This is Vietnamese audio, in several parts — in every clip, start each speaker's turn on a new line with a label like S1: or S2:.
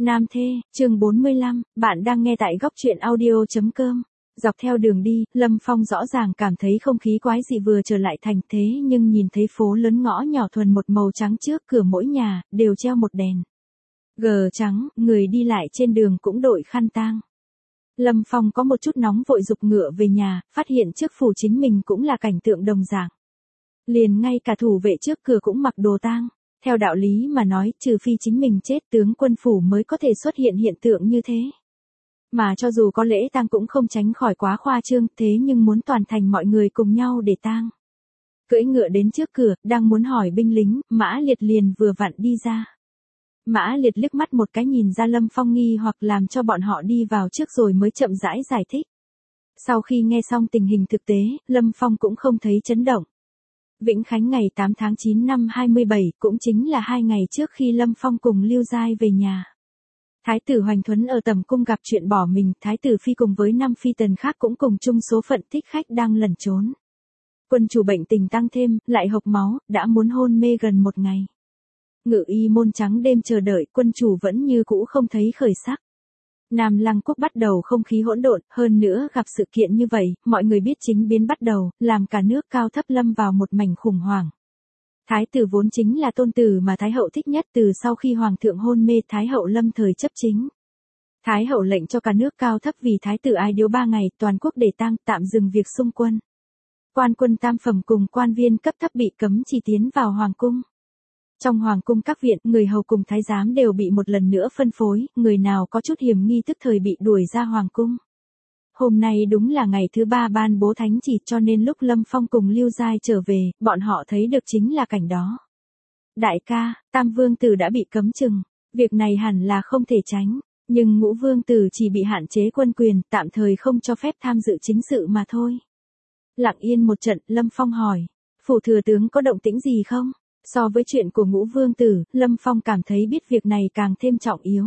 S1: Nam Thê, chương 45, bạn đang nghe tại góc truyện audio.com. Dọc theo đường đi, Lâm Phong rõ ràng cảm thấy không khí quái dị vừa trở lại thành thế nhưng nhìn thấy phố lớn ngõ nhỏ thuần một màu trắng trước cửa mỗi nhà, đều treo một đèn gờ trắng, người đi lại trên đường cũng đội khăn tang. Lâm Phong có một chút nóng vội giục ngựa về nhà, phát hiện trước phủ chính mình cũng là cảnh tượng đồng dạng. Liền ngay cả thủ vệ trước cửa cũng mặc đồ tang. Theo đạo lý mà nói, trừ phi chính mình chết tướng quân phủ mới có thể xuất hiện hiện tượng như thế. Mà cho dù có lễ tang cũng không tránh khỏi quá khoa trương, thế nhưng muốn toàn thành mọi người cùng nhau để tang. Cưỡi ngựa đến trước cửa, đang muốn hỏi binh lính, Mã Liệt liền vừa vặn đi ra. Mã Liệt liếc mắt một cái nhìn ra Lâm Phong nghi hoặc làm cho bọn họ đi vào trước rồi mới chậm rãi giải thích. Sau khi nghe xong tình hình thực tế, Lâm Phong cũng không thấy chấn động. Vĩnh Khánh ngày 8 tháng 9 năm 27 cũng chính là 2 ngày trước khi Lâm Phong cùng Lưu Giai về nhà. Thái tử Hoành Thuấn ở tầm cung gặp chuyện bỏ mình, Thái tử Phi cùng với 5 phi tần khác cũng cùng chung số phận thích khách đang lẩn trốn. Quân chủ bệnh tình tăng thêm, lại hộc máu, đã muốn hôn mê gần 1 ngày. Ngự y môn trắng đêm chờ đợi, quân chủ vẫn như cũ không thấy khởi sắc. Nam Lăng Quốc bắt đầu không khí hỗn độn, hơn nữa gặp sự kiện như vậy, mọi người biết chính biến bắt đầu, làm cả nước cao thấp lâm vào một mảnh khủng hoảng. Thái tử vốn chính là tôn tử mà Thái hậu thích nhất, từ sau khi hoàng thượng hôn mê Thái hậu lâm thời chấp chính. Thái hậu lệnh cho cả nước cao thấp vì Thái tử ai điếu 3 ngày, toàn quốc để tang, tạm dừng việc xung quân. Quan quân tam phẩm cùng quan viên cấp thấp bị cấm chỉ tiến vào hoàng cung. Trong hoàng cung các viện, người hầu cùng thái giám đều bị một lần nữa phân phối, người nào có chút hiểm nghi tức thời bị đuổi ra hoàng cung. Hôm nay đúng là ngày thứ 3 ban bố thánh chỉ, cho nên lúc Lâm Phong cùng Lưu Giai trở về, bọn họ thấy được chính là cảnh đó. Đại ca, Tam Vương Tử đã bị cấm chừng, việc này hẳn là không thể tránh, nhưng Ngũ Vương Tử chỉ bị hạn chế quân quyền, tạm thời không cho phép tham dự chính sự mà thôi. Lặng yên một trận, Lâm Phong hỏi, phủ thừa tướng có động tĩnh gì không? So với chuyện của Ngũ Vương Tử, Lâm Phong cảm thấy biết việc này càng thêm trọng yếu.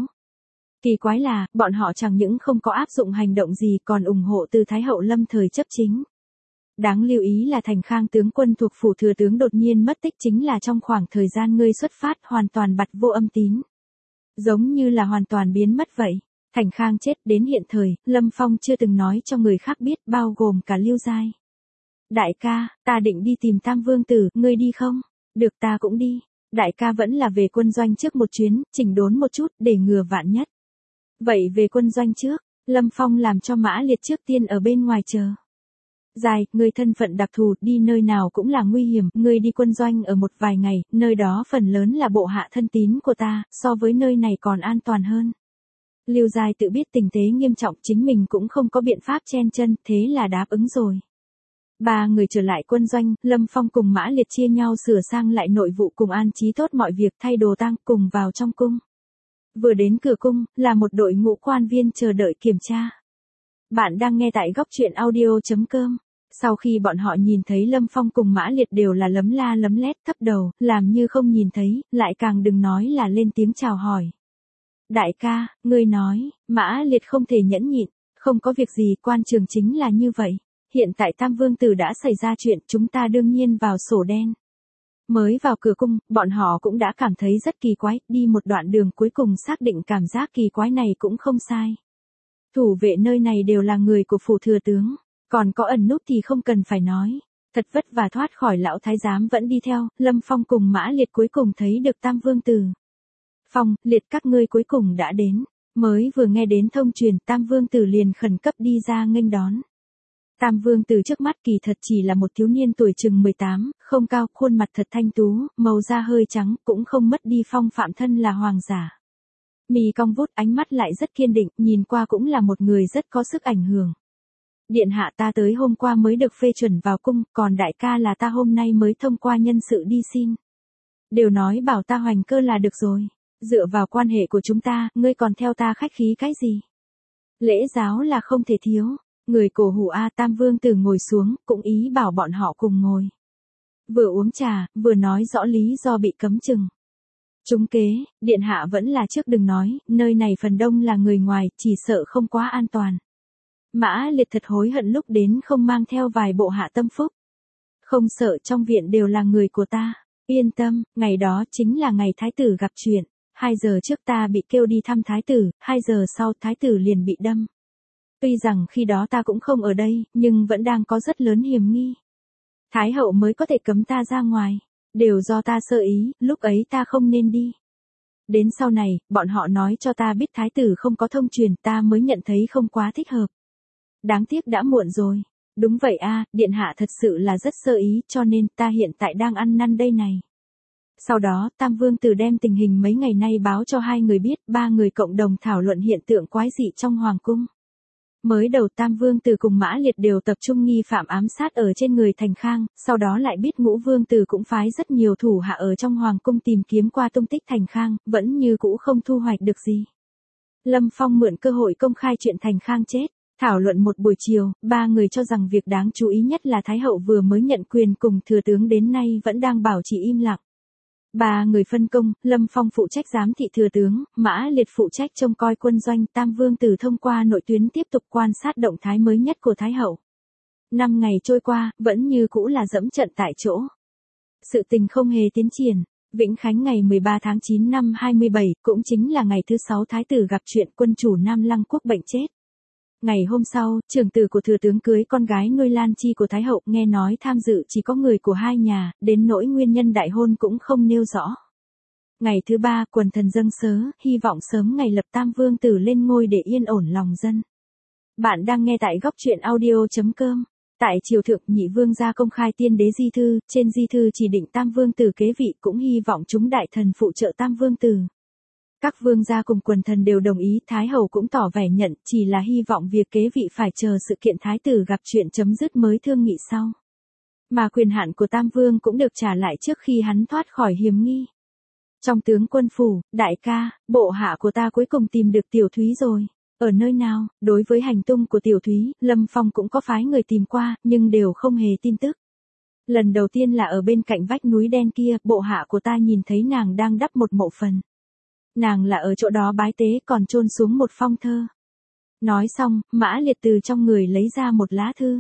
S1: Kỳ quái là, bọn họ chẳng những không có áp dụng hành động gì còn ủng hộ từ Thái hậu lâm thời chấp chính. Đáng lưu ý là Thành Khang tướng quân thuộc phủ thừa tướng đột nhiên mất tích chính là trong khoảng thời gian ngươi xuất phát hoàn toàn bặt vô âm tín. Giống như là hoàn toàn biến mất vậy. Thành Khang chết đến hiện thời, Lâm Phong chưa từng nói cho người khác biết bao gồm cả Lưu Giai. Đại ca, ta định đi tìm Tam Vương Tử, ngươi đi không? Được, ta cũng đi. Đại ca vẫn là về quân doanh trước một chuyến, chỉnh đốn một chút để ngừa vạn nhất. Vậy về quân doanh trước, Lâm Phong làm cho Mã Liệt trước tiên ở bên ngoài chờ. Dài, ngươi thân phận đặc thù, đi nơi nào cũng là nguy hiểm, ngươi đi quân doanh ở một vài ngày, nơi đó phần lớn là bộ hạ thân tín của ta, so với nơi này còn an toàn hơn. Lưu Giai tự biết tình thế nghiêm trọng, chính mình cũng không có biện pháp chen chân, thế là đáp ứng rồi. 3 người trở lại quân doanh, Lâm Phong cùng Mã Liệt chia nhau sửa sang lại nội vụ cùng an trí tốt mọi việc, thay đồ tang cùng vào trong cung. Vừa đến cửa cung, là một đội ngũ quan viên chờ đợi kiểm tra. Bạn đang nghe tại góc truyện audio.com. Sau khi bọn họ nhìn thấy Lâm Phong cùng Mã Liệt đều là lấm la lấm lét thấp đầu, làm như không nhìn thấy, lại càng đừng nói là lên tiếng chào hỏi. Đại ca, ngươi nói, Mã Liệt không thể nhẫn nhịn, không có việc gì, quan trường chính là như vậy. Hiện tại Tam Vương Tử đã xảy ra chuyện, chúng ta đương nhiên vào sổ đen. Mới vào cửa cung, bọn họ cũng đã cảm thấy rất kỳ quái, đi một đoạn đường cuối cùng xác định cảm giác kỳ quái này cũng không sai. Thủ vệ nơi này đều là người của phủ thừa tướng, còn có ẩn núp thì không cần phải nói. Thật vất vả thoát khỏi lão thái giám vẫn đi theo, Lâm Phong cùng Mã Liệt cuối cùng thấy được Tam Vương Tử. Phong, Liệt các ngươi cuối cùng đã đến, mới vừa nghe đến thông truyền, Tam Vương Tử liền khẩn cấp đi ra nghênh đón. Tam Vương Tử trước mắt kỳ thật chỉ là một thiếu niên tuổi chừng 18, không cao, khuôn mặt thật thanh tú, màu da hơi trắng, cũng không mất đi phong phạm thân là hoàng giả. Mì cong vút, ánh mắt lại rất kiên định, nhìn qua cũng là một người rất có sức ảnh hưởng. Điện hạ, ta tới hôm qua mới được phê chuẩn vào cung, còn đại ca là ta hôm nay mới thông qua nhân sự đi xin. Đều nói bảo ta Hoành Cơ là được rồi, dựa vào quan hệ của chúng ta, ngươi còn theo ta khách khí cái gì? Lễ giáo là không thể thiếu. Người cổ hủ Tam Vương Tử ngồi xuống, cũng ý bảo bọn họ cùng ngồi. Vừa uống trà, vừa nói rõ lý do bị cấm chừng. Trúng kế, điện hạ vẫn là trước đừng nói, nơi này phần đông là người ngoài, chỉ sợ không quá an toàn. Mã Liệt thật hối hận lúc đến không mang theo vài bộ hạ tâm phúc. Không sợ, trong viện đều là người của ta. Yên tâm, ngày đó chính là ngày thái tử gặp chuyện. 2 giờ trước ta bị kêu đi thăm thái tử, 2 giờ sau thái tử liền bị đâm. Tuy rằng khi đó ta cũng không ở đây, nhưng vẫn đang có rất lớn hiểm nghi. Thái hậu mới có thể cấm ta ra ngoài. Đều do ta sơ ý, lúc ấy ta không nên đi. Đến sau này, bọn họ nói cho ta biết thái tử không có thông truyền, ta mới nhận thấy không quá thích hợp. Đáng tiếc đã muộn rồi. Đúng vậy a, điện hạ thật sự là rất sơ ý, cho nên ta hiện tại đang ăn năn đây này. Sau đó, Tam Vương Tử đem tình hình mấy ngày nay báo cho 2 người biết, 3 người cộng đồng thảo luận hiện tượng quái dị trong hoàng cung. Mới đầu Tam Vương Tử cùng Mã Liệt đều tập trung nghi phạm ám sát ở trên người Thành Khang, sau đó lại biết Ngũ Vương Tử cũng phái rất nhiều thủ hạ ở trong hoàng cung tìm kiếm qua tung tích Thành Khang, vẫn như cũ không thu hoạch được gì. Lâm Phong mượn cơ hội công khai chuyện Thành Khang chết. Thảo luận một buổi chiều, 3 người cho rằng việc đáng chú ý nhất là Thái hậu vừa mới nhận quyền cùng thừa tướng đến nay vẫn đang bảo trì im lặng. 3 người phân công, Lâm Phong phụ trách giám thị thừa tướng, Mã Liệt phụ trách trông coi quân doanh, Tam Vương Tử thông qua nội tuyến tiếp tục quan sát động thái mới nhất của Thái hậu. 5 ngày trôi qua, vẫn như cũ là dẫm trận tại chỗ. Sự tình không hề tiến triển. Vĩnh Khánh ngày 13 tháng 9 năm 27, cũng chính là ngày thứ 6 Thái tử gặp chuyện quân chủ Nam Lăng quốc bệnh chết. Ngày hôm sau, trưởng tử của thừa tướng cưới con gái nuôi Lan Chi của Thái hậu, nghe nói tham dự chỉ có người của 2 nhà, đến nỗi nguyên nhân đại hôn cũng không nêu rõ. Ngày thứ 3, quần thần dâng sớ, hy vọng sớm ngày lập Tam Vương Tử lên ngôi để yên ổn lòng dân. Bạn đang nghe tại góc truyện audio.com. Tại triều thượng, nhị vương gia công khai tiên đế di thư, trên di thư chỉ định Tam Vương Tử kế vị, cũng hy vọng chúng đại thần phụ trợ Tam Vương Tử. Các vương gia cùng quần thần đều đồng ý, Thái hậu cũng tỏ vẻ nhận, chỉ là hy vọng việc kế vị phải chờ sự kiện Thái tử gặp chuyện chấm dứt mới thương nghị sau. Mà quyền hạn của Tam Vương cũng được trả lại trước khi hắn thoát khỏi hiểm nghi. Trong tướng quân phủ, đại ca, bộ hạ của ta cuối cùng tìm được Tiểu Thúy rồi. Ở nơi nào? Đối với hành tung của Tiểu Thúy, Lâm Phong cũng có phái người tìm qua, nhưng đều không hề tin tức. Lần đầu tiên là ở bên cạnh vách núi đen kia, bộ hạ của ta nhìn thấy nàng đang đắp một mộ phần. Nàng là ở chỗ đó bái tế còn chôn xuống một phong thơ. Nói xong, Mã Liệt từ trong người lấy ra một lá thư.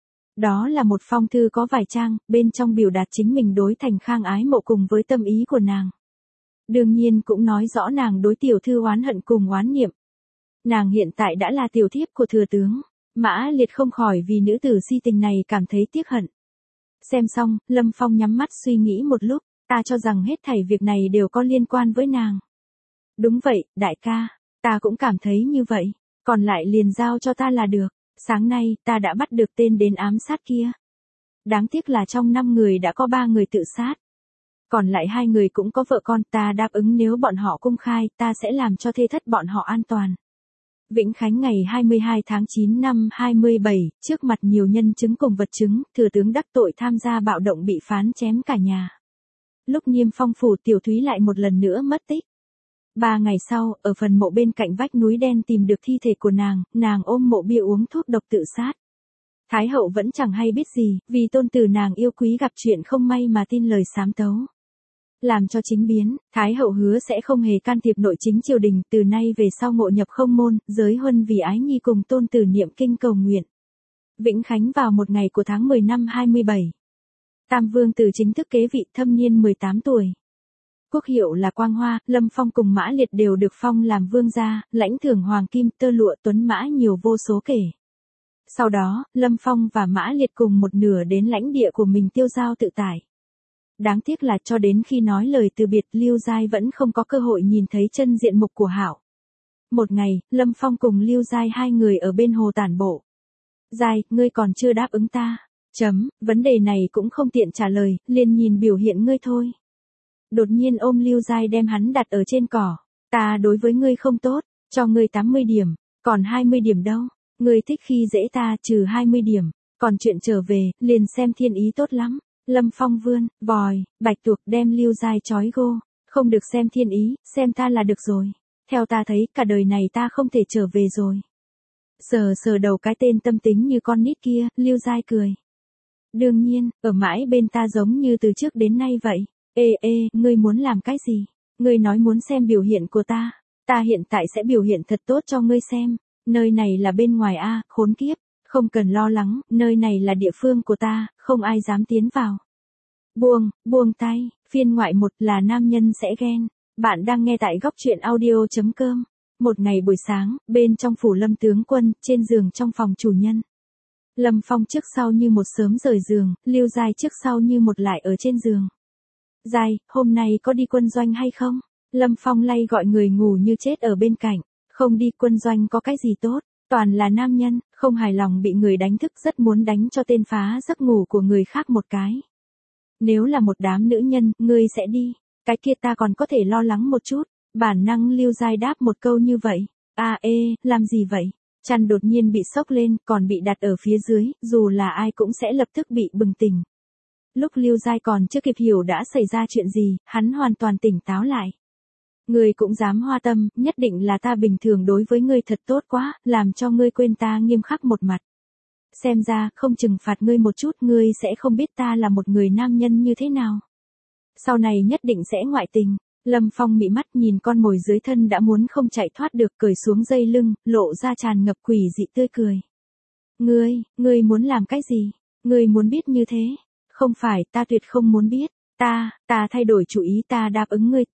S1: Đó là một phong thư có vài trang, bên trong biểu đạt chính mình đối Thành Khang ái mộ cùng với tâm ý của nàng. Đương nhiên cũng nói rõ nàng đối tiểu thư oán hận cùng oán niệm. Nàng hiện tại đã là tiểu thiếp của thừa tướng. Mã Liệt không khỏi vì nữ tử si tình này cảm thấy tiếc hận. Xem xong, Lâm Phong nhắm mắt suy nghĩ một lúc, ta cho rằng hết thảy việc này đều có liên quan với nàng. Đúng vậy, đại ca, ta cũng cảm thấy như vậy, còn lại liền giao cho ta là được. Sáng nay, ta đã bắt được tên đến ám sát kia. Đáng tiếc là trong 5 người đã có 3 người tự sát. Còn lại 2 người cũng có vợ con, ta đáp ứng nếu bọn họ công khai, ta sẽ làm cho thê thất bọn họ an toàn. Vĩnh Khánh ngày 22 tháng 9 năm 27, trước mặt nhiều nhân chứng cùng vật chứng, thừa tướng đắc tội tham gia bạo động bị phán chém cả nhà. Lúc Niêm Phong phủ, Tiểu Thúy lại một lần nữa mất tích. 3 ngày sau, ở phần mộ bên cạnh vách núi đen tìm được thi thể của nàng ôm mộ bia uống thuốc độc tự sát. Thái hậu vẫn chẳng hay biết gì, vì tôn tử nàng yêu quý gặp chuyện không may mà tin lời sám tấu. Làm cho chính biến, Thái hậu hứa sẽ không hề can thiệp nội chính triều đình, từ nay về sau ngộ nhập không môn, giới huân vì ái nhi cùng tôn tử niệm kinh cầu nguyện. Vĩnh Khánh vào một ngày của tháng 10 năm 27. Tam Vương Tử chính thức kế vị, thâm niên 18 tuổi. Quốc hiệu là Quang Hoa, Lâm Phong cùng Mã Liệt đều được phong làm vương gia, lãnh thưởng hoàng kim, tơ lụa, tuấn mã nhiều vô số kể. Sau đó, Lâm Phong và Mã Liệt cùng một nửa đến lãnh địa của mình tiêu dao tự tại. Đáng tiếc là cho đến khi nói lời từ biệt, Lưu Giai vẫn không có cơ hội nhìn thấy chân diện mục của Hạo. Một ngày, Lâm Phong cùng Lưu Giai 2 người ở bên hồ tản bộ. Giai, ngươi còn chưa đáp ứng ta. Vấn đề này cũng không tiện trả lời, liền nhìn biểu hiện ngươi thôi. Đột nhiên ôm Lưu Giai đem hắn đặt ở trên cỏ. Ta đối với ngươi không tốt, cho ngươi 80 điểm, còn 20 điểm đâu. Ngươi thích khi dễ ta, trừ 20 điểm, còn chuyện trở về, liền xem thiên ý tốt lắm. Lâm Phong vươn, vòi, bạch tuộc đem Lưu Giai trói gô. Không được xem thiên ý, xem ta là được rồi. Theo ta thấy, cả đời này ta không thể trở về rồi. Sờ đầu cái tên tâm tính như con nít kia, Lưu Giai cười. Đương nhiên, ở mãi bên ta giống như từ trước đến nay vậy. Ngươi muốn làm cái gì? Ngươi nói muốn xem biểu hiện của ta. Ta hiện tại sẽ biểu hiện thật tốt cho ngươi xem. Nơi này là bên ngoài a, khốn kiếp. Không cần lo lắng, nơi này là địa phương của ta, không ai dám tiến vào. Buông tay, phiên ngoại 1 là nam nhân sẽ ghen. Bạn đang nghe tại góc chuyện audio.com. Một ngày buổi sáng, bên trong phủ Lâm tướng quân, trên giường trong phòng chủ nhân. Lâm Phong trước sau như một sớm rời giường, Lưu Giai trước sau như một lại ở trên giường. Giai, hôm nay có đi quân doanh hay không? Lâm Phong lay gọi người ngủ như chết ở bên cạnh. Không đi quân doanh có cái gì tốt, toàn là nam nhân, không hài lòng bị người đánh thức rất muốn đánh cho tên phá giấc ngủ của người khác một cái. Nếu là một đám nữ nhân, ngươi sẽ đi. Cái kia ta còn có thể lo lắng một chút. Bản năng Lưu Giai đáp một câu như vậy. Làm gì vậy? Chăn đột nhiên bị xốc lên, còn bị đặt ở phía dưới, dù là ai cũng sẽ lập tức bị bừng tỉnh. Lúc Lưu Giai còn chưa kịp hiểu đã xảy ra chuyện gì, hắn hoàn toàn tỉnh táo lại. Ngươi cũng dám hoa tâm, nhất định là ta bình thường đối với ngươi thật tốt quá, làm cho ngươi quên ta nghiêm khắc một mặt. Xem ra, không trừng phạt ngươi một chút, ngươi sẽ không biết ta là một người nam nhân như thế nào. Sau này nhất định sẽ ngoại tình. Lâm Phong mị mắt nhìn con mồi dưới thân đã muốn không chạy thoát được, cởi xuống dây lưng, lộ ra tràn ngập quỷ dị tươi cười. Ngươi muốn làm cái gì? Ngươi muốn biết như thế? Không phải, ta tuyệt không muốn biết. Ta thay đổi chủ ý, ta đáp ứng ngươi.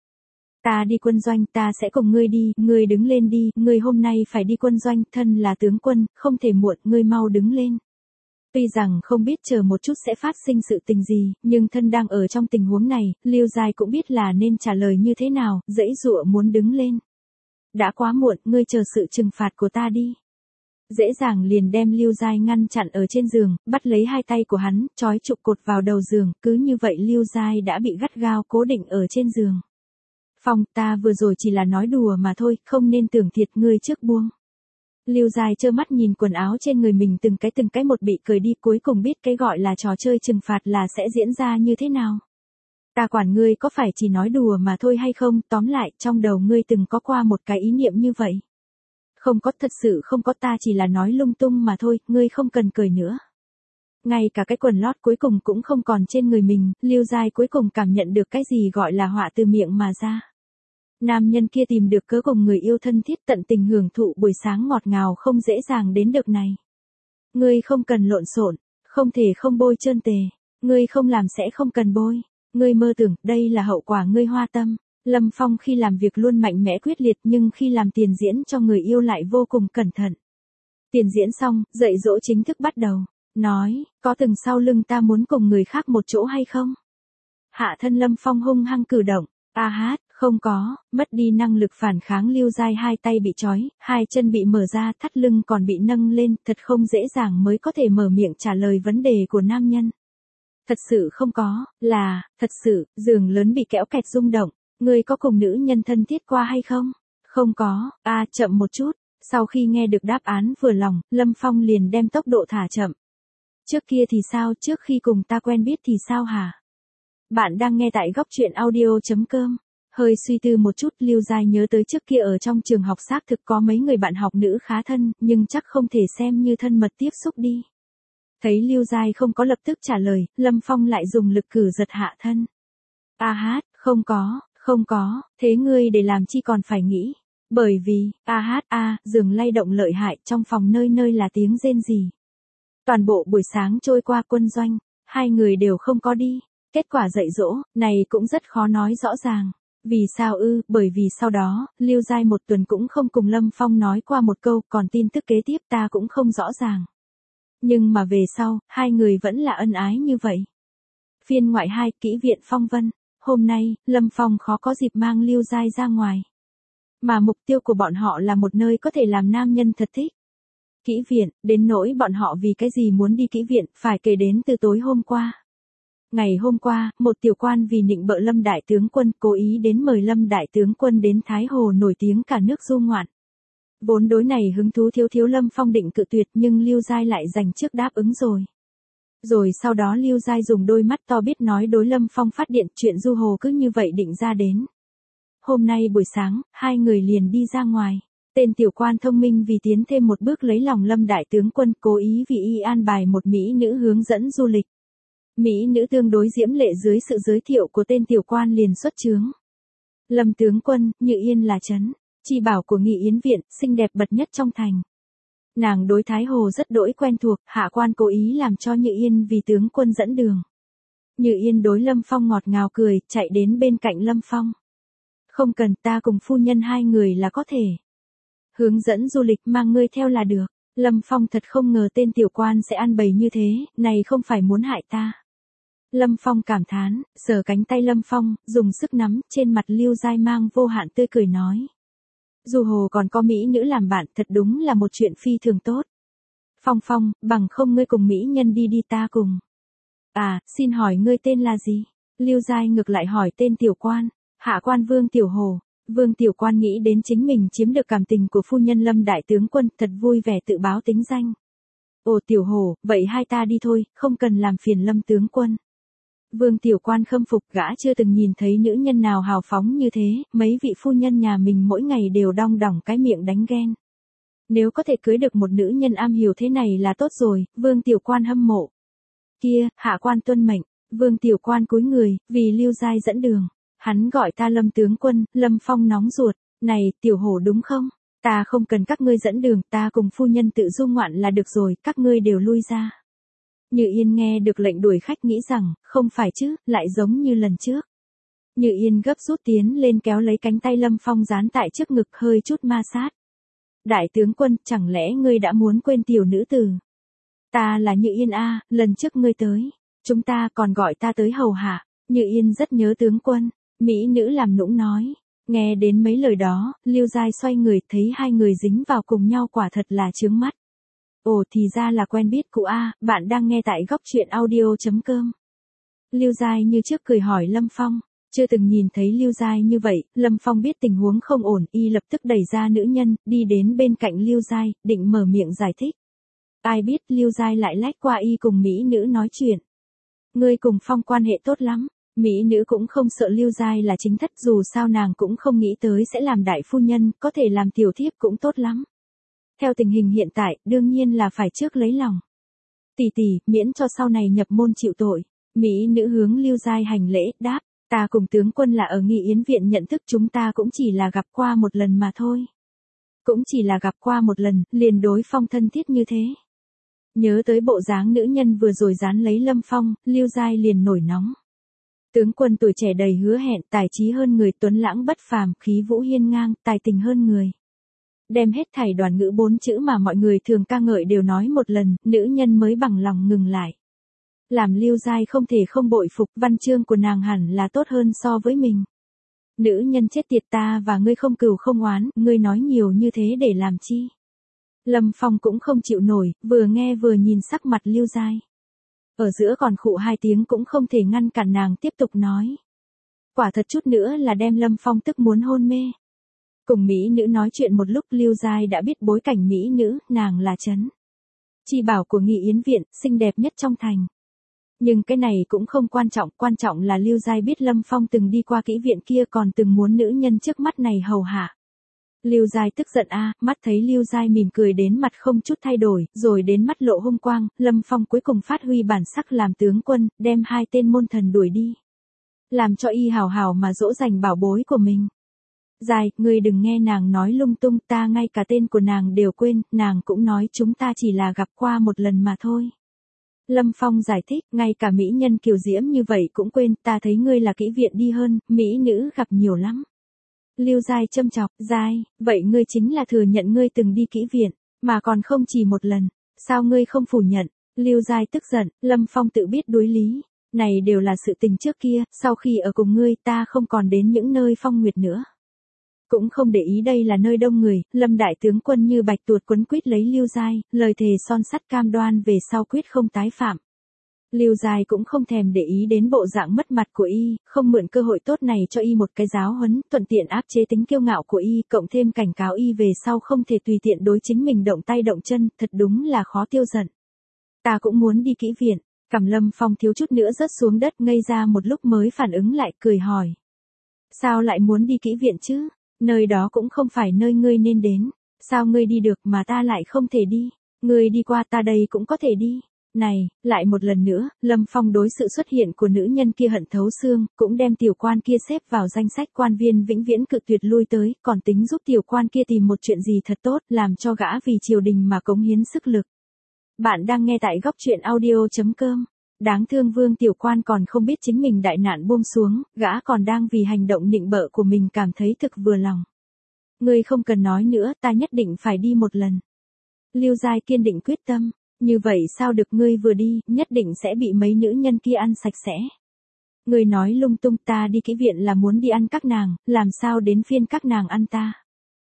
S1: Ta đi quân doanh, ta sẽ cùng ngươi đi, ngươi đứng lên đi, ngươi hôm nay phải đi quân doanh, thân là tướng quân, không thể muộn, ngươi mau đứng lên. Tuy rằng không biết chờ một chút sẽ phát sinh sự tình gì, nhưng thân đang ở trong tình huống này, Lưu Giai cũng biết là nên trả lời như thế nào, giãy giụa muốn đứng lên. Đã quá muộn, ngươi chờ sự trừng phạt của ta đi. Dễ dàng liền đem Lưu Giai ngăn chặn ở trên giường, bắt lấy hai tay của hắn, trói trụ cột vào đầu giường, cứ như vậy Lưu Giai đã bị gắt gao cố định ở trên giường. Phong, ta vừa rồi chỉ là nói đùa mà thôi, không nên tưởng thiệt, ngươi trước buông. Lưu Giai trơ mắt nhìn quần áo trên người mình từng cái một bị cởi đi, cuối cùng biết cái gọi là trò chơi trừng phạt là sẽ diễn ra như thế nào. Ta quản ngươi có phải chỉ nói đùa mà thôi hay không, tóm lại, trong đầu ngươi từng có qua một cái ý niệm như vậy. Không có, thật sự không có, ta chỉ là nói lung tung mà thôi, ngươi không cần cười nữa. Ngay cả cái quần lót cuối cùng cũng không còn trên người mình, Lưu Giai cuối cùng cảm nhận được cái gì gọi là họa từ miệng mà ra. Nam nhân kia tìm được cớ cùng người yêu thân thiết tận tình hưởng thụ buổi sáng ngọt ngào không dễ dàng đến được này. Ngươi không cần lộn xộn, không thể không bôi trơn tề, ngươi không làm sẽ không cần bôi, ngươi mơ tưởng đây là hậu quả ngươi hoa tâm. Lâm Phong khi làm việc luôn mạnh mẽ quyết liệt nhưng khi làm tiền diễn cho người yêu lại vô cùng cẩn thận. Tiền diễn xong, dạy dỗ chính thức bắt đầu, nói, có từng sau lưng ta muốn cùng người khác một chỗ hay không? Hạ thân Lâm Phong hung hăng cử động, không có, mất đi năng lực phản kháng. Lưu Giai hai tay bị trói, hai chân bị mở ra, thắt lưng còn bị nâng lên, thật không dễ dàng mới có thể mở miệng trả lời vấn đề của nam nhân. Thật sự không có, thật sự, giường lớn bị kéo kẹt rung động, ngươi có cùng nữ nhân thân thiết qua hay không? Không có, chậm một chút. Sau khi nghe được đáp án vừa lòng, Lâm Phong liền đem tốc độ thả chậm. Trước kia thì sao, trước khi cùng ta quen biết thì sao hả? Bạn đang nghe tại góc chuyện audio.com. Hơi suy tư một chút, Lưu Giai nhớ tới trước kia ở trong trường học xác thực có mấy người bạn học nữ khá thân, nhưng chắc không thể xem như thân mật tiếp xúc đi. Thấy Lưu Giai không có lập tức trả lời, Lâm Phong lại dùng lực cử giật hạ thân. Không có, thế ngươi để làm chi còn phải nghĩ. Bởi vì, giường lay động lợi hại, trong phòng nơi nơi là tiếng rên rỉ. Toàn bộ buổi sáng trôi qua quân doanh, hai người đều không có đi. Kết quả dạy dỗ, này cũng rất khó nói rõ ràng. Vì sao ư? Bởi vì sau đó, Lưu Giai một tuần cũng không cùng Lâm Phong nói qua một câu, còn tin tức kế tiếp ta cũng không rõ ràng. Nhưng mà về sau, hai người vẫn là ân ái như vậy. Phiên ngoại 2, Kỹ viện Phong Vân. Hôm nay, Lâm Phong khó có dịp mang Lưu Giai ra ngoài. Mà mục tiêu của bọn họ là một nơi có thể làm nam nhân thật thích. Kỹ viện, đến nỗi bọn họ vì cái gì muốn đi kỹ viện, phải kể đến từ tối hôm qua. Ngày hôm qua, một tiểu quan vì nịnh bợ Lâm đại tướng quân cố ý đến mời Lâm đại tướng quân đến Thái Hồ nổi tiếng cả nước du ngoạn. Vốn đối này hứng thú thiếu Lâm Phong định cự tuyệt nhưng Lưu Giai lại dành trước đáp ứng rồi. Rồi sau đó Lưu Giai dùng đôi mắt to biết nói đối Lâm Phong phát điện, chuyện du hồ cứ như vậy định ra đến. Hôm nay buổi sáng, hai người liền đi ra ngoài. Tên tiểu quan thông minh vì tiến thêm một bước lấy lòng Lâm đại tướng quân cố ý vì y an bài một mỹ nữ hướng dẫn du lịch. Mỹ nữ tương đối diễm lệ dưới sự giới thiệu của tên tiểu quan liền xuất chướng. Lâm tướng quân, Như Yên là trấn chi bảo của Nghị Yến viện, xinh đẹp bậc nhất trong thành. Nàng đối Thái Hồ rất đỗi quen thuộc, hạ quan cố ý làm cho Như Yên vì tướng quân dẫn đường. Như Yên đối Lâm Phong ngọt ngào cười, chạy đến bên cạnh Lâm Phong. Không cần, ta cùng phu nhân hai người là có thể. Hướng dẫn du lịch mang ngươi theo là được. Lâm Phong thật không ngờ tên tiểu quan sẽ ăn bầy như thế, này không phải muốn hại ta. Lâm Phong cảm thán, sờ cánh tay Lâm Phong, dùng sức nắm, trên mặt Lưu Giai mang vô hạn tươi cười nói. Dù hồ còn có mỹ nữ làm bạn, thật đúng là một chuyện phi thường tốt. Phong Phong, bằng không ngươi cùng mỹ nhân đi đi ta cùng. À, xin hỏi ngươi tên là gì? Lưu Giai ngược lại hỏi tên tiểu quan, hạ quan Vương Tiểu Hồ. Vương Tiểu Quan nghĩ đến chính mình chiếm được cảm tình của phu nhân Lâm đại tướng quân, thật vui vẻ tự báo tính danh. Ồ Tiểu Hồ, vậy hai ta đi thôi, không cần làm phiền Lâm tướng quân. Vương Tiểu Quan khâm phục, gã chưa từng nhìn thấy nữ nhân nào hào phóng như thế, mấy vị phu nhân nhà mình mỗi ngày đều đong đỏng cái miệng đánh ghen. Nếu có thể cưới được một nữ nhân am hiểu thế này là tốt rồi, Vương Tiểu Quan hâm mộ. Kia, hạ quan tuân mệnh, Vương Tiểu Quan cúi người, vì Lưu Giai dẫn đường. Hắn gọi ta Lâm tướng quân, Lâm Phong nóng ruột, này, Tiểu Hổ đúng không? Ta không cần các ngươi dẫn đường, ta cùng phu nhân tự du ngoạn là được rồi, các ngươi đều lui ra. Như Yên nghe được lệnh đuổi khách nghĩ rằng, không phải chứ, lại giống như lần trước. Như Yên gấp rút tiến lên kéo lấy cánh tay Lâm Phong dán tại trước ngực hơi chút ma sát. Đại tướng quân, chẳng lẽ ngươi đã muốn quên tiểu nữ tử? Ta là Như Yên a, lần trước ngươi tới, chúng ta còn gọi ta tới hầu hạ. Như Yên rất nhớ tướng quân. Mỹ nữ làm nũng nói. Nghe đến mấy lời đó, Lưu Giai xoay người thấy hai người dính vào cùng nhau quả thật là chướng mắt. Ồ thì ra là quen biết cũ a, bạn đang nghe tại góc truyện audio.com. Lưu Giai như trước cười hỏi Lâm Phong. Chưa từng nhìn thấy Lưu Giai như vậy, Lâm Phong biết tình huống không ổn, y lập tức đẩy ra nữ nhân, đi đến bên cạnh Lưu Giai, định mở miệng giải thích. Ai biết Lưu Giai lại lách qua y cùng mỹ nữ nói chuyện. Ngươi cùng Phong quan hệ tốt lắm. Mỹ nữ cũng không sợ Lưu Giai là chính thất, dù sao nàng cũng không nghĩ tới sẽ làm đại phu nhân, có thể làm tiểu thiếp cũng tốt lắm. Theo tình hình hiện tại, đương nhiên là phải trước lấy lòng. Tỷ tỷ, miễn cho sau này nhập môn chịu tội. Mỹ nữ hướng Lưu Giai hành lễ, đáp, ta cùng tướng quân là ở Nghi Yến viện nhận thức, chúng ta cũng chỉ là gặp qua một lần mà thôi. Cũng chỉ là gặp qua một lần, liền đối Phong thân thiết như thế. Nhớ tới bộ dáng nữ nhân vừa rồi dán lấy Lâm Phong, Lưu Giai liền nổi nóng. Tướng quân tuổi trẻ đầy hứa hẹn, tài trí hơn người, tuấn lãng bất phàm, khí vũ hiên ngang, tài tình hơn người. Đem hết thảy đoàn ngữ 4 chữ mà mọi người thường ca ngợi đều nói một lần, nữ nhân mới bằng lòng ngừng lại. Làm Lưu Giai không thể không bội phục, văn chương của nàng hẳn là tốt hơn so với mình. Nữ nhân chết tiệt, ta và ngươi không cừu không oán, ngươi nói nhiều như thế để làm chi? Lâm Phong cũng không chịu nổi, vừa nghe vừa nhìn sắc mặt Lưu Giai. Ở giữa còn khụ hai tiếng cũng không thể ngăn cản nàng tiếp tục nói. Quả thật chút nữa là đem Lâm Phong tức muốn hôn mê. Cùng mỹ nữ nói chuyện một lúc, Lưu Giai đã biết bối cảnh mỹ nữ, nàng là Trấn Chi Bảo của Nghi Yến viện, xinh đẹp nhất trong thành. Nhưng cái này cũng không quan trọng là Lưu Giai biết Lâm Phong từng đi qua kỹ viện kia, còn từng muốn nữ nhân trước mắt này hầu hạ. Lưu Giai tức giận a, mắt thấy Lưu Giai mỉm cười đến mặt không chút thay đổi, rồi đến mắt lộ hung quang, Lâm Phong cuối cùng phát huy bản sắc làm tướng quân, đem hai tên môn thần đuổi đi. Làm cho y hào hào mà dỗ dành bảo bối của mình. Giai, ngươi đừng nghe nàng nói lung tung, ta ngay cả tên của nàng đều quên, nàng cũng nói chúng ta chỉ là gặp qua một lần mà thôi. Lâm Phong giải thích, ngay cả mỹ nhân kiều diễm như vậy cũng quên, ta thấy ngươi là kỹ viện đi hơn, mỹ nữ gặp nhiều lắm. Lưu Giai châm chọc, Giai, vậy ngươi chính là thừa nhận ngươi từng đi kỹ viện, mà còn không chỉ một lần, sao ngươi không phủ nhận? Lưu Giai tức giận, Lâm Phong tự biết đối lý, này đều là sự tình trước kia, sau khi ở cùng ngươi ta không còn đến những nơi phong nguyệt nữa. Cũng không để ý đây là nơi đông người, Lâm đại tướng quân như bạch tuột quấn quýt lấy Lưu Giai, lời thề son sắt cam đoan về sau quyết không tái phạm. Lưu Giai cũng không thèm để ý đến bộ dạng mất mặt của y, không mượn cơ hội tốt này cho y một cái giáo huấn, thuận tiện áp chế tính kiêu ngạo của y, cộng thêm cảnh cáo y về sau không thể tùy tiện đối chính mình động tay động chân, thật đúng là khó tiêu giận. Ta cũng muốn đi kỹ viện, cằm Lâm Phong thiếu chút nữa rớt xuống đất, ngây ra một lúc mới phản ứng lại, cười hỏi. Sao lại muốn đi kỹ viện chứ? Nơi đó cũng không phải nơi ngươi nên đến. Sao ngươi đi được mà ta lại không thể đi? Ngươi đi qua ta đây cũng có thể đi. Này, lại một lần nữa, Lâm Phong đối sự xuất hiện của nữ nhân kia hận thấu xương, cũng đem tiểu quan kia xếp vào danh sách quan viên vĩnh viễn cự tuyệt lui tới, còn tính giúp tiểu quan kia tìm một chuyện gì thật tốt, làm cho gã vì triều đình mà cống hiến sức lực. Bạn đang nghe tại góc truyện audio.com. Đáng thương Vương Tiểu Quan còn không biết chính mình đại nạn buông xuống, gã còn đang vì hành động nịnh bợ của mình cảm thấy thực vừa lòng. Ngươi không cần nói nữa, ta nhất định phải đi một lần. Lưu Giai kiên định quyết tâm, như vậy sao được, ngươi vừa đi, nhất định sẽ bị mấy nữ nhân kia ăn sạch sẽ. Ngươi nói lung tung, ta đi kỹ viện là muốn đi ăn các nàng, làm sao đến phiên các nàng ăn ta.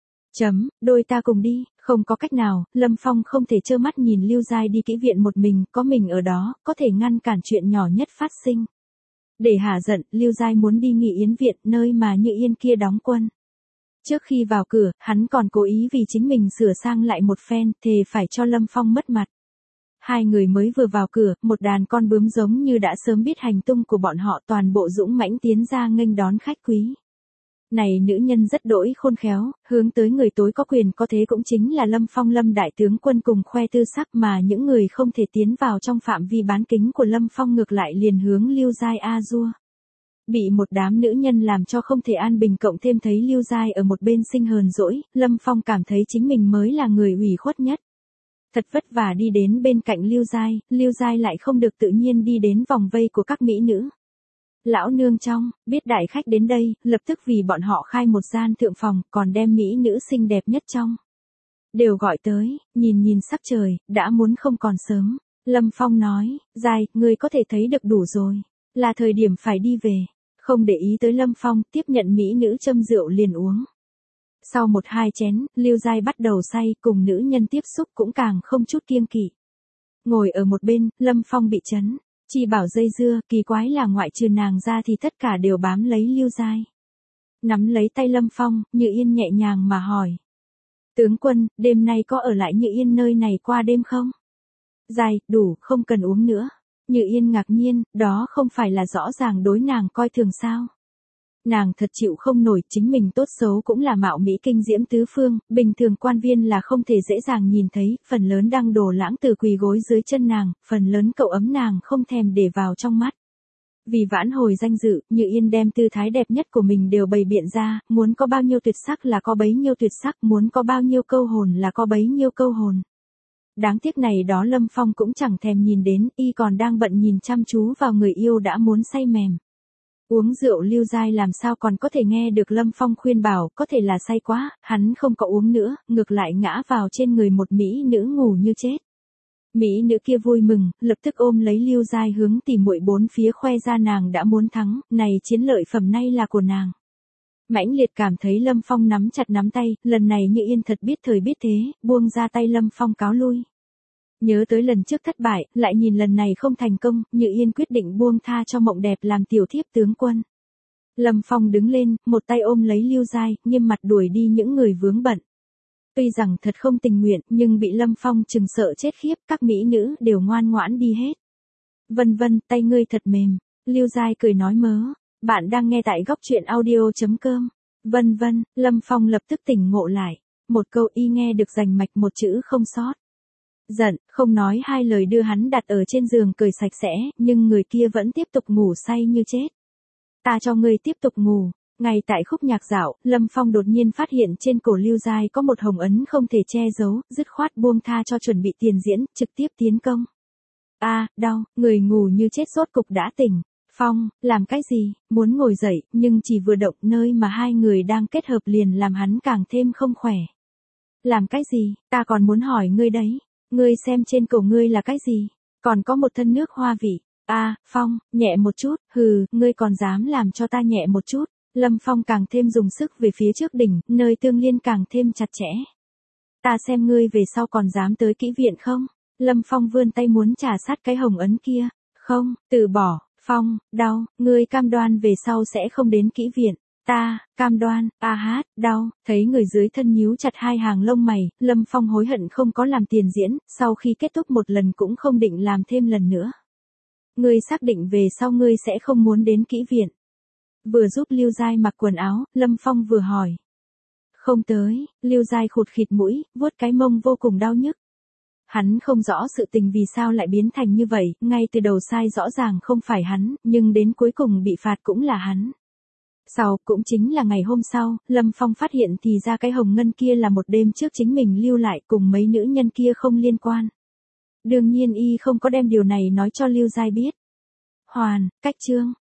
S1: Đôi ta cùng đi, không có cách nào, Lâm Phong không thể trơ mắt nhìn Lưu Giai đi kỹ viện một mình, có mình ở đó, có thể ngăn cản chuyện nhỏ nhất phát sinh. Để hả giận, Lưu Giai muốn đi nghỉ yến viện, nơi mà Như Yên kia đóng quân. Trước khi vào cửa, hắn còn cố ý vì chính mình sửa sang lại một phen, thề phải cho Lâm Phong mất mặt. Hai người mới vừa vào cửa, một đàn con bướm giống như đã sớm biết hành tung của bọn họ, toàn bộ dũng mãnh tiến ra nghênh đón khách quý. Này nữ nhân rất đỗi khôn khéo, hướng tới người tối có quyền có thế cũng chính là Lâm Phong Lâm đại tướng quân cùng khoe tư sắc, mà những người không thể tiến vào trong phạm vi bán kính của Lâm Phong ngược lại liền hướng Lưu Giai a dua. Bị một đám nữ nhân làm cho không thể an bình, cộng thêm thấy Lưu Giai ở một bên sinh hờn dỗi, Lâm Phong cảm thấy chính mình mới là người ủy khuất nhất. Thật vất vả đi đến bên cạnh Lưu Giai lại không được tự nhiên đi đến vòng vây của các mỹ nữ. Lão nương trong, biết đại khách đến đây, lập tức vì bọn họ khai một gian thượng phòng, còn đem mỹ nữ xinh đẹp nhất trong đều gọi tới, nhìn sắc trời, đã muốn không còn sớm. Lâm Phong nói, Giai, ngươi có thể thấy được đủ rồi, là thời điểm phải đi về. Không để ý tới Lâm Phong, tiếp nhận mỹ nữ châm rượu liền uống. Sau 1-2 chén, Lưu Giai bắt đầu say, cùng nữ nhân tiếp xúc cũng càng không chút kiêng kỵ. Ngồi ở một bên, Lâm Phong bị chấn. Chỉ bảo dây dưa, kỳ quái là ngoại trừ nàng ra thì tất cả đều bám lấy Lưu Giai. Nắm lấy tay Lâm Phong, Như Yên nhẹ nhàng mà hỏi. Tướng quân, đêm nay có ở lại Như Yên nơi này qua đêm không? Giai, đủ, không cần uống nữa. Như Yên ngạc nhiên, đó không phải là rõ ràng đối nàng coi thường sao? Nàng thật chịu không nổi, chính mình tốt xấu cũng là mạo mỹ kinh diễm tứ phương, bình thường quan viên là không thể dễ dàng nhìn thấy, phần lớn đăng đồ lãng tử quỳ gối dưới chân nàng, phần lớn cậu ấm nàng không thèm để vào trong mắt. Vì vãn hồi danh dự, Như Yên đem tư thái đẹp nhất của mình đều bày biện ra, muốn có bao nhiêu tuyệt sắc là có bấy nhiêu tuyệt sắc, muốn có bao nhiêu câu hồn là có bấy nhiêu câu hồn. Đáng tiếc này đó Lâm Phong cũng chẳng thèm nhìn đến, y còn đang bận nhìn chăm chú vào người yêu đã muốn say mềm. Uống rượu Lưu Giai làm sao còn có thể nghe được Lâm Phong khuyên bảo, có thể là say quá, hắn không có uống nữa, ngược lại ngã vào trên người một mỹ nữ ngủ như chết. Mỹ nữ kia vui mừng, lập tức ôm lấy Lưu Giai hướng tỉ muội bốn phía khoe ra nàng đã muốn thắng, này chiến lợi phẩm nay là của nàng. Mãnh liệt cảm thấy Lâm Phong nắm chặt nắm tay, lần này Như Yên thật biết thời biết thế, buông ra tay Lâm Phong cáo lui. Nhớ tới lần trước thất bại, lại nhìn lần này không thành công, Như Yên quyết định buông tha cho mộng đẹp làm tiểu thiếp tướng quân. Lâm Phong đứng lên, một tay ôm lấy Lưu Giai, nghiêm mặt đuổi đi những người vướng bận. Tuy rằng thật không tình nguyện, nhưng bị Lâm Phong chừng sợ chết khiếp, các mỹ nữ đều ngoan ngoãn đi hết. Vân vân, tay ngươi thật mềm. Lưu Giai cười nói mớ. Bạn đang nghe tại góc truyện audio.com. Vân vân, Lâm Phong lập tức tỉnh ngộ lại. Một câu y nghe được rành mạch, một chữ không sót. Giận, không nói hai lời đưa hắn đặt ở trên giường cười sạch sẽ, nhưng người kia vẫn tiếp tục ngủ say như chết. Ta cho ngươi tiếp tục ngủ. Ngay tại khúc nhạc dạo, Lâm Phong đột nhiên phát hiện trên cổ Lưu Giai có một hồng ấn không thể che giấu, dứt khoát buông tha cho chuẩn bị tiền diễn, trực tiếp tiến công. Đau, người ngủ như chết rốt cục đã tỉnh. Phong, làm cái gì, muốn ngồi dậy, nhưng chỉ vừa động nơi mà hai người đang kết hợp liền làm hắn càng thêm không khỏe. Làm cái gì, ta còn muốn hỏi ngươi đấy. Ngươi xem trên cổ ngươi là cái gì? Còn có một thân nước hoa vị. Phong, nhẹ một chút, ngươi còn dám làm cho ta nhẹ một chút. Lâm Phong càng thêm dùng sức về phía trước đỉnh, nơi tương liên càng thêm chặt chẽ. Ta xem ngươi về sau còn dám tới kỹ viện không? Lâm Phong vươn tay muốn trả sát cái hồng ấn kia. Không, từ bỏ, Phong, đau, ngươi cam đoan về sau sẽ không đến kỹ viện. Ta, cam đoan, đau, thấy người dưới thân nhíu chặt hai hàng lông mày, Lâm Phong hối hận không có làm tiền diễn, sau khi kết thúc một lần cũng không định làm thêm lần nữa. Ngươi xác định về sau ngươi sẽ không muốn đến kỹ viện. Vừa giúp Lưu Giai mặc quần áo, Lâm Phong vừa hỏi. Không tới, Lưu Giai khụt khịt mũi, vuốt cái mông vô cùng đau nhức. Hắn không rõ sự tình vì sao lại biến thành như vậy, ngay từ đầu sai rõ ràng không phải hắn, nhưng đến cuối cùng bị phạt cũng là hắn. Sau, cũng chính là ngày hôm sau, Lâm Phong phát hiện thì ra cái hồng ngân kia là một đêm trước chính mình lưu lại, cùng mấy nữ nhân kia không liên quan. Đương nhiên y không có đem điều này nói cho Lưu Giai biết. Hoàn, cách chương.